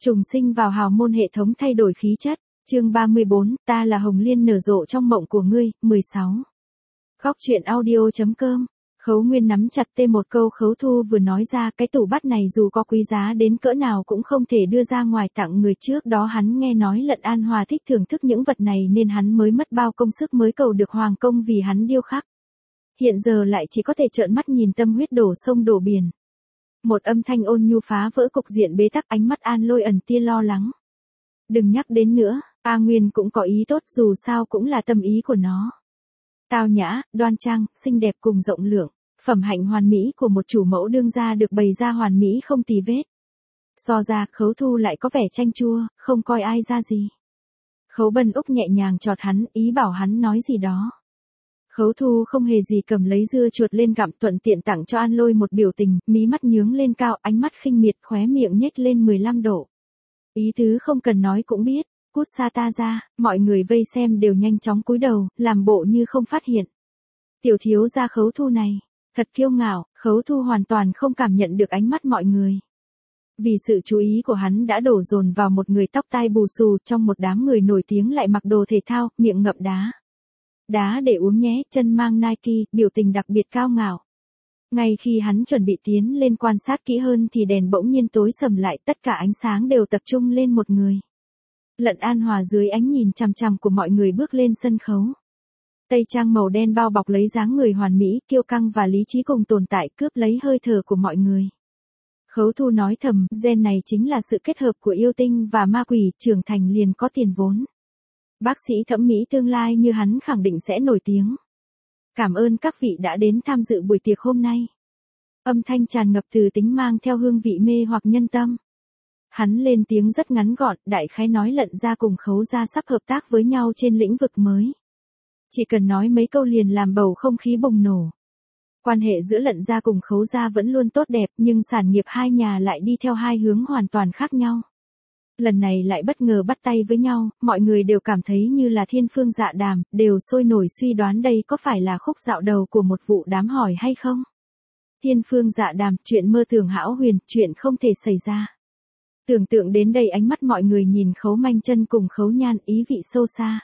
Trùng sinh vào hào môn hệ thống thay đổi khí chất. Chương 34, ta là Hồng Liên nở rộ trong mộng của ngươi, 16. Góc truyện audio.com. Khấu Nguyên nắm chặt tê một câu Khấu Thu vừa nói ra, cái tủ bát này dù có quý giá đến cỡ nào cũng không thể đưa ra ngoài tặng người. Trước đó hắn nghe nói Lận An Hòa thích thưởng thức những vật này nên hắn mới mất bao công sức mới cầu được hoàng công vì hắn điêu khắc. Hiện giờ lại chỉ có thể trợn mắt nhìn tâm huyết đổ sông đổ biển. Một âm thanh ôn nhu phá vỡ cục diện bế tắc, ánh mắt An Lôi ẩn tia lo lắng. Đừng nhắc đến nữa, A Nguyên cũng có ý tốt, dù sao cũng là tâm ý của nó. Tao nhã, đoan trang, xinh đẹp cùng rộng lượng, phẩm hạnh hoàn mỹ của một chủ mẫu đương gia được bày ra hoàn mỹ không tì vết. So ra Khấu Thu lại có vẻ chanh chua, không coi ai ra gì. Khấu Bân Úc nhẹ nhàng chọt hắn, ý bảo hắn nói gì đó. Khấu Thu không hề gì, cầm lấy dưa chuột lên gặm, thuận tiện tặng cho An Lôi một biểu tình, mí mắt nhướng lên cao, ánh mắt khinh miệt, khóe miệng nhếch lên 15 độ. Ý tứ không cần nói cũng biết, cút xa ta ra. Mọi người vây xem đều nhanh chóng cúi đầu, làm bộ như không phát hiện. Tiểu thiếu gia Khấu Thu này, thật kiêu ngạo. Khấu Thu hoàn toàn không cảm nhận được ánh mắt mọi người. Vì sự chú ý của hắn đã đổ dồn vào một người tóc tai bù xù trong một đám người nổi tiếng, lại mặc đồ thể thao, miệng ngậm đá. Đá để uống nhé, chân mang Nike, biểu tình đặc biệt cao ngạo. Ngay khi hắn chuẩn bị tiến lên quan sát kỹ hơn thì đèn bỗng nhiên tối sầm lại, tất cả ánh sáng đều tập trung lên một người. Lận An Hòa dưới ánh nhìn chằm chằm của mọi người bước lên sân khấu. Tây trang màu đen bao bọc lấy dáng người hoàn mỹ, kiêu căng và lý trí cùng tồn tại, cướp lấy hơi thở của mọi người. Khấu Thu nói thầm, gen này chính là sự kết hợp của yêu tinh và ma quỷ, trưởng thành liền có tiền vốn. Bác sĩ thẩm mỹ tương lai như hắn khẳng định sẽ nổi tiếng. Cảm ơn các vị đã đến tham dự buổi tiệc hôm nay. Âm thanh tràn ngập từ tính mang theo hương vị mê hoặc nhân tâm. Hắn lên tiếng rất ngắn gọn, đại khái nói Lận gia cùng Khấu gia sắp hợp tác với nhau trên lĩnh vực mới. Chỉ cần nói mấy câu liền làm bầu không khí bùng nổ. Quan hệ giữa Lận gia cùng Khấu gia vẫn luôn tốt đẹp, nhưng sản nghiệp hai nhà lại đi theo hai hướng hoàn toàn khác nhau. Lần này lại bất ngờ bắt tay với nhau, mọi người đều cảm thấy như là thiên phương dạ đàm, đều sôi nổi suy đoán đây có phải là khúc dạo đầu của một vụ đám hỏi hay không. Thiên phương dạ đàm, chuyện mơ tưởng hão huyền, chuyện không thể xảy ra. Tưởng tượng đến đây, ánh mắt mọi người nhìn Khấu Manh Chân cùng Khấu Nhan, ý vị sâu xa.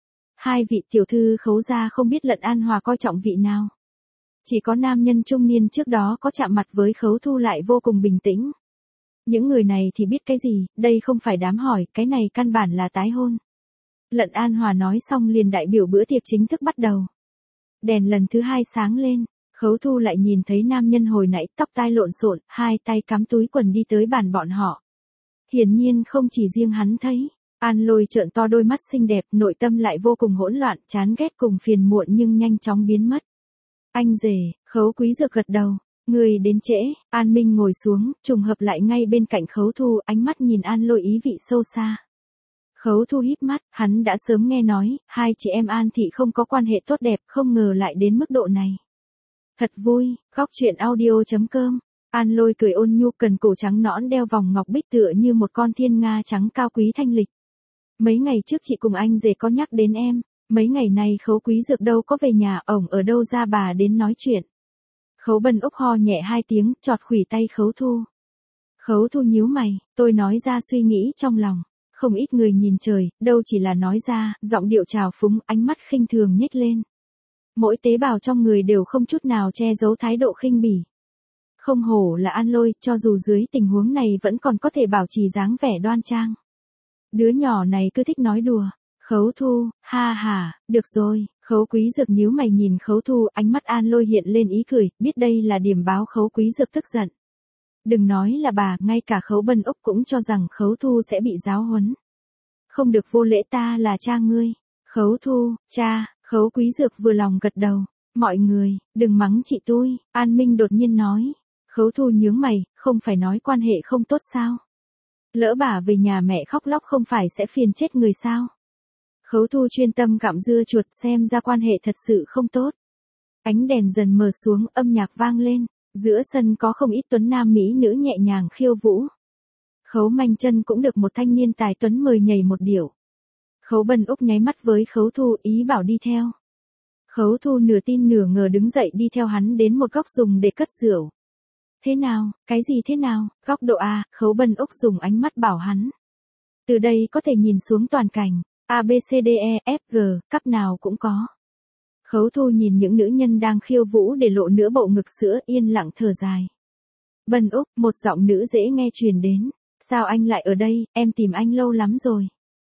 Hai vị tiểu thư Khấu gia không biết Lận An Hòa coi trọng vị nào. Chỉ có nam nhân trung niên trước đó có chạm mặt với Khấu Thu lại vô cùng bình tĩnh. Những người này thì biết cái gì, đây không phải đám hỏi, cái này căn bản là tái hôn. Lận An Hòa nói xong liền đại biểu bữa tiệc chính thức bắt đầu. Đèn lần thứ hai sáng lên, Khấu Thu lại nhìn thấy nam nhân hồi nãy tóc tai lộn xộn, hai tay cắm túi quần đi tới bàn bọn họ. Hiển nhiên không chỉ riêng hắn thấy. An Lôi trợn to đôi mắt xinh đẹp, nội tâm lại vô cùng hỗn loạn, chán ghét cùng phiền muộn nhưng nhanh chóng biến mất. Anh rể, Khấu Quý Dược gật đầu. Người đến trễ. An Minh ngồi xuống, trùng hợp lại ngay bên cạnh Khấu Thu, ánh mắt nhìn An Lôi ý vị sâu xa. Khấu Thu híp mắt, hắn đã sớm nghe nói, hai chị em An Thị không có quan hệ tốt đẹp, không ngờ lại đến mức độ này. Thật vui. Góc truyện audio.com. An Lôi cười ôn nhu, cần cổ trắng nõn, đeo vòng ngọc bích tựa như một con thiên nga trắng cao quý thanh lịch. Mấy ngày trước chị cùng anh rể có nhắc đến em, mấy ngày nay Khấu Quý Dược đâu có về nhà, ổng ở đâu ra bà đến nói chuyện. Khấu Bân Úc ho nhẹ hai tiếng, chọt khuỷu tay Khấu Thu. Khấu Thu nhíu mày, tôi nói ra suy nghĩ trong lòng. Không ít người nhìn trời, đâu chỉ là nói ra, giọng điệu trào phúng, ánh mắt khinh thường nhếch lên. Mỗi tế bào trong người đều không chút nào che giấu thái độ khinh bỉ. Không hổ là An Lôi, cho dù dưới tình huống này vẫn còn có thể bảo trì dáng vẻ đoan trang. Đứa nhỏ này cứ thích nói đùa. Khấu Thu, ha ha, được rồi. Khấu Quý Dược nhíu mày nhìn Khấu Thu, ánh mắt An Lôi hiện lên ý cười, biết đây là điểm báo. Khấu Quý Dược tức giận. Đừng nói là bà, ngay cả Khấu Bân Úc cũng cho rằng Khấu Thu sẽ bị giáo huấn. Không được vô lễ, ta là cha ngươi. Khấu Thu, cha. Khấu Quý Dược vừa lòng gật đầu. Mọi người, đừng mắng chị tôi. An Minh đột nhiên nói. Khấu Thu nhướng mày, không phải nói quan hệ không tốt sao? Lỡ bà về nhà mẹ khóc lóc không phải sẽ phiền chết người sao? Khấu Thu chuyên tâm gặm dưa chuột, xem ra quan hệ thật sự không tốt. Ánh đèn dần mờ xuống, âm nhạc vang lên, giữa sân có không ít tuấn nam mỹ nữ nhẹ nhàng khiêu vũ. Khấu Manh Chân cũng được một thanh niên tài tuấn mời nhảy một điệu. Khấu Bân Úc nháy mắt với Khấu Thu, ý bảo đi theo. Khấu Thu nửa tin nửa ngờ đứng dậy đi theo hắn đến một góc dùng để cất rượu. Thế nào, cái gì thế nào, góc độ A, Khấu Bân Úc dùng ánh mắt bảo hắn. Từ đây có thể nhìn xuống toàn cảnh, A B C D E F G, cấp nào cũng có. Khấu Thu nhìn những nữ nhân đang khiêu vũ để lộ nửa bộ ngực sữa yên lặng thở dài. Bân Úc, một giọng nữ dễ nghe truyền đến. Sao anh lại ở đây, em tìm anh lâu lắm rồi.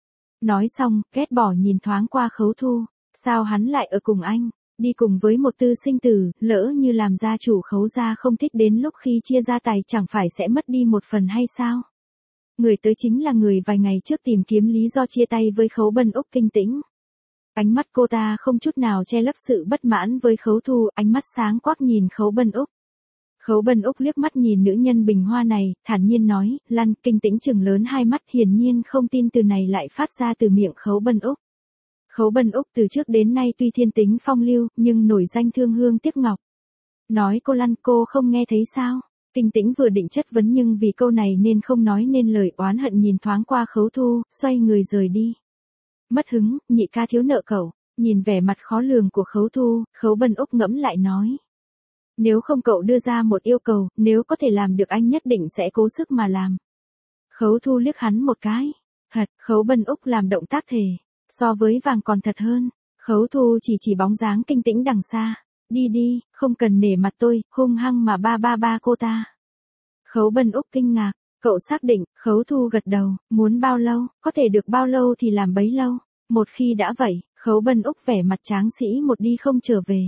Nói xong, ghét bỏ nhìn thoáng qua Khấu Thu. Sao hắn lại ở cùng anh, đi cùng với một tư sinh tử, lỡ như làm gia chủ Khấu gia không thích đến lúc khi chia gia tài chẳng phải sẽ mất đi một phần hay sao? Người tới chính là người vài ngày trước tìm kiếm lý do chia tay với Khấu Bân Úc Kinh Tĩnh. Ánh mắt cô ta không chút nào che lấp sự bất mãn với Khấu Thu, ánh mắt sáng quắc nhìn Khấu Bân Úc. Khấu Bân Úc liếc mắt nhìn nữ nhân bình hoa này, thản nhiên nói, Lăn. Kinh Tĩnh chừng lớn hai mắt hiển nhiên không tin từ này lại phát ra từ miệng Khấu Bân Úc. Khấu Bân Úc từ trước đến nay tuy thiên tính phong lưu, nhưng nổi danh thương hương tiếc ngọc. Nói cô Lăn, cô không nghe thấy sao? Kinh Tĩnh vừa định chất vấn nhưng vì câu này nên không nói nên lời, oán hận nhìn thoáng qua Khấu Thu, xoay người rời đi. Mất hứng, nhị ca thiếu nợ cậu. Nhìn vẻ mặt khó lường của Khấu Thu, Khấu Bân Úc ngẫm lại nói. Nếu không cậu đưa ra một yêu cầu, nếu có thể làm được anh nhất định sẽ cố sức mà làm. Khấu Thu liếc hắn một cái. Thật, Khấu Bân Úc làm động tác thề. So với vàng còn thật hơn. Khấu Thu chỉ bóng dáng Kinh Tĩnh đằng xa. Đi đi, không cần nể mặt tôi, hung hăng mà ba cô ta. Khấu Bân Úc kinh ngạc. Cậu xác định, Khấu Thu gật đầu, muốn bao lâu, có thể được bao lâu thì làm bấy lâu. Một khi đã vậy, Khấu Bân Úc vẻ mặt tráng sĩ một đi không trở về.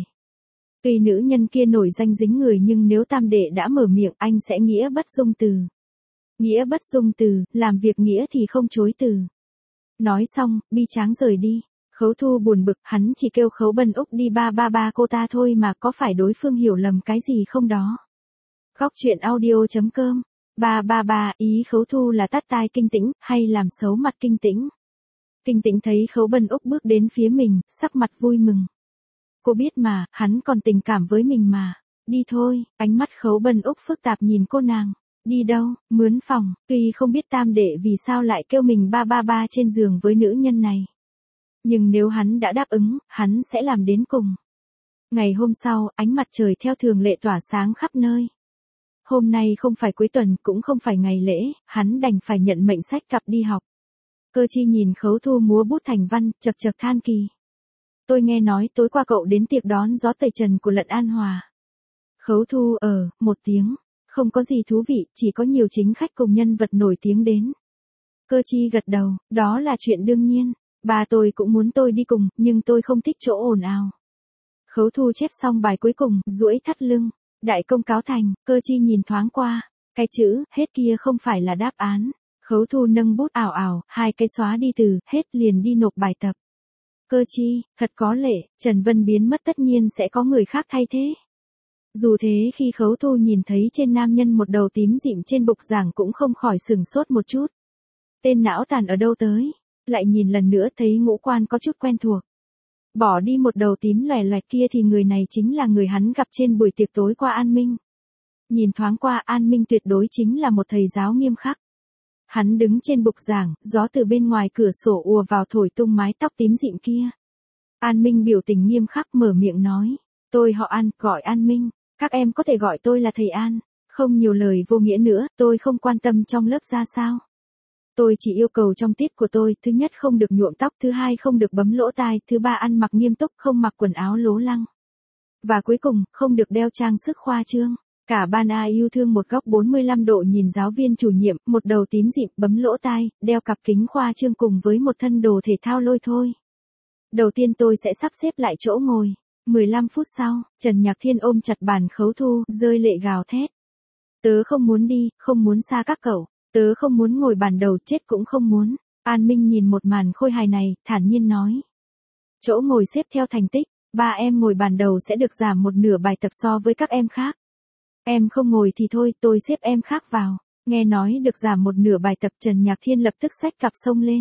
Tuy nữ nhân kia nổi danh dính người nhưng nếu tam đệ đã mở miệng anh sẽ nghĩa bất dung từ. Nghĩa bất dung từ, làm việc nghĩa thì không chối từ. Nói xong, bi tráng rời đi. Khấu Thu buồn bực, hắn chỉ kêu Khấu Bân Úc đi ba cô ta thôi mà có phải đối phương hiểu lầm cái gì không đó. Góc truyện audio.com. Ý Khấu Thu là tát tai Kinh Tĩnh, hay làm xấu mặt Kinh Tĩnh. Kinh Tĩnh thấy Khấu Bân Úc bước đến phía mình, sắc mặt vui mừng. Cô biết mà, hắn còn tình cảm với mình mà. Đi thôi, ánh mắt Khấu Bân Úc phức tạp nhìn cô nàng. Đi đâu, mướn phòng, tuy không biết tam đệ vì sao lại kêu mình ba trên giường với nữ nhân này. Nhưng nếu hắn đã đáp ứng, hắn sẽ làm đến cùng. Ngày hôm sau, ánh mặt trời theo thường lệ tỏa sáng khắp nơi. Hôm nay không phải cuối tuần cũng không phải ngày lễ, hắn đành phải nhận mệnh xách cặp đi học. Cơ Chi nhìn Khấu Thu múa bút thành văn, chật than kỳ. Tôi nghe nói tối qua cậu đến tiệc đón gió tẩy trần của Lận An Hòa. Khấu Thu một tiếng, không có gì thú vị, chỉ có nhiều chính khách cùng nhân vật nổi tiếng đến. Cơ Chi gật đầu, đó là chuyện đương nhiên, bà tôi cũng muốn tôi đi cùng, nhưng tôi không thích chỗ ồn ào. Khấu Thu chép xong bài cuối cùng, duỗi thắt lưng, đại công cáo thành, Cơ Chi nhìn thoáng qua, cái chữ, hết kia không phải là đáp án. Khấu Thu nâng bút ảo, hai cái xóa đi từ, hết liền đi nộp bài tập. Cơ Chi, thật có lệ, Trần Vân biến mất tất nhiên sẽ có người khác thay thế. Dù thế khi Khấu Thu nhìn thấy trên nam nhân một đầu tím dịm trên bục giảng cũng không khỏi sửng sốt một chút. Tên não tàn ở đâu tới, lại nhìn lần nữa thấy ngũ quan có chút quen thuộc. Bỏ đi một đầu tím loè loẹt kia thì người này chính là người hắn gặp trên buổi tiệc tối qua An Minh. Nhìn thoáng qua An Minh tuyệt đối chính là một thầy giáo nghiêm khắc. Hắn đứng trên bục giảng, gió từ bên ngoài cửa sổ ùa vào thổi tung mái tóc tím dịm kia. An Minh biểu tình nghiêm khắc mở miệng nói, tôi họ An, gọi An Minh, các em có thể gọi tôi là thầy An, không nhiều lời vô nghĩa nữa, tôi không quan tâm trong lớp ra sao. Tôi chỉ yêu cầu trong tiết của tôi, thứ nhất không được nhuộm tóc, thứ hai không được bấm lỗ tai, thứ ba ăn mặc nghiêm túc, không mặc quần áo lố lăng. Và cuối cùng, không được đeo trang sức khoa trương. Cả ban ai yêu thương một góc 45 độ nhìn giáo viên chủ nhiệm, một đầu tím dịm, bấm lỗ tai, đeo cặp kính khoa trương cùng với một thân đồ thể thao lôi thôi. Đầu tiên tôi sẽ sắp xếp lại chỗ ngồi. 15 phút sau, Trần Nhạc Thiên ôm chặt bàn Khấu Thu, rơi lệ gào thét. Tớ không muốn đi, không muốn xa các cậu. Tớ không muốn ngồi bàn đầu, chết cũng không muốn. An Minh nhìn một màn khôi hài này, thản nhiên nói. Chỗ ngồi xếp theo thành tích, ba em ngồi bàn đầu sẽ được giảm một nửa bài tập so với các em khác. Em không ngồi thì thôi, tôi xếp em khác vào. Nghe nói được giảm một nửa bài tập, Trần Nhạc Thiên lập tức xách cặp xông lên.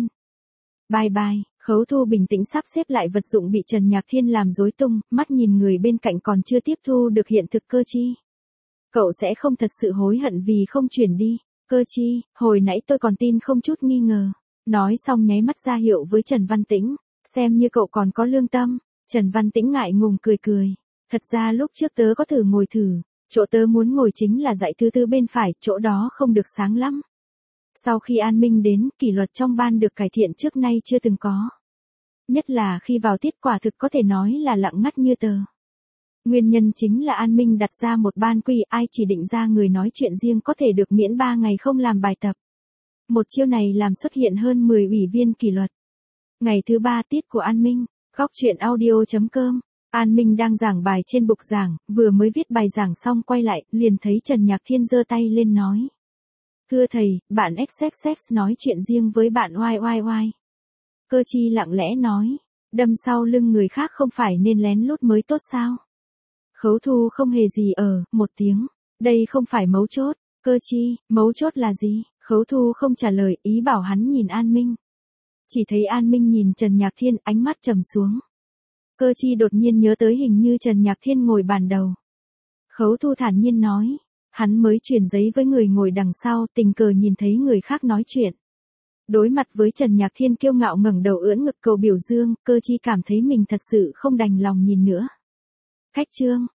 Bye, Khấu Thu bình tĩnh sắp xếp lại vật dụng bị Trần Nhạc Thiên làm rối tung, mắt nhìn người bên cạnh còn chưa tiếp thu được hiện thực. Cơ Chi. Cậu sẽ không thật sự hối hận vì không chuyển đi. Cơ Chi, hồi nãy tôi còn tin không chút nghi ngờ. Nói xong nháy mắt ra hiệu với Trần Văn Tĩnh, xem như cậu còn có lương tâm. Trần Văn Tĩnh ngại ngùng cười. Thật ra lúc trước tớ có thử ngồi thử, Chỗ tớ muốn ngồi chính là dãy thứ tư bên phải, chỗ đó không được sáng lắm. Sau khi An Minh đến, kỷ luật trong ban được cải thiện trước nay chưa từng có. Nhất là khi vào tiết quả thực có thể nói là lặng ngắt như tờ. Nguyên nhân chính là An Minh đặt ra một ban quy, ai chỉ định ra người nói chuyện riêng có thể được miễn 3 ngày không làm bài tập. Một chiêu này làm xuất hiện hơn 10 ủy viên kỷ luật. Ngày thứ 3 tiết của An Minh, góc chuyện audio.com. An Minh đang giảng bài trên bục giảng, vừa mới viết bài giảng xong quay lại, liền thấy Trần Nhạc Thiên giơ tay lên nói. Thưa thầy, bạn XXX nói chuyện riêng với bạn YYY. Cơ chi lặng lẽ nói, đâm sau lưng người khác không phải nên lén lút mới tốt sao? Khấu Thu không hề gì một tiếng. Đây không phải mấu chốt. Cơ chi, mấu chốt là gì? Khấu Thu không trả lời, ý bảo hắn nhìn An Minh. Chỉ thấy An Minh nhìn Trần Nhạc Thiên, ánh mắt trầm xuống. Cơ chi đột nhiên nhớ tới hình như Trần Nhạc Thiên ngồi bàn đầu. Khấu Thu thản nhiên nói. Hắn mới chuyển giấy với người ngồi đằng sau, tình cờ nhìn thấy người khác nói chuyện. Đối mặt với Trần Nhạc Thiên kiêu ngạo ngẩng đầu ưỡn ngực cầu biểu dương, cơ chi cảm thấy mình thật sự không đành lòng nhìn nữa. Khách trương,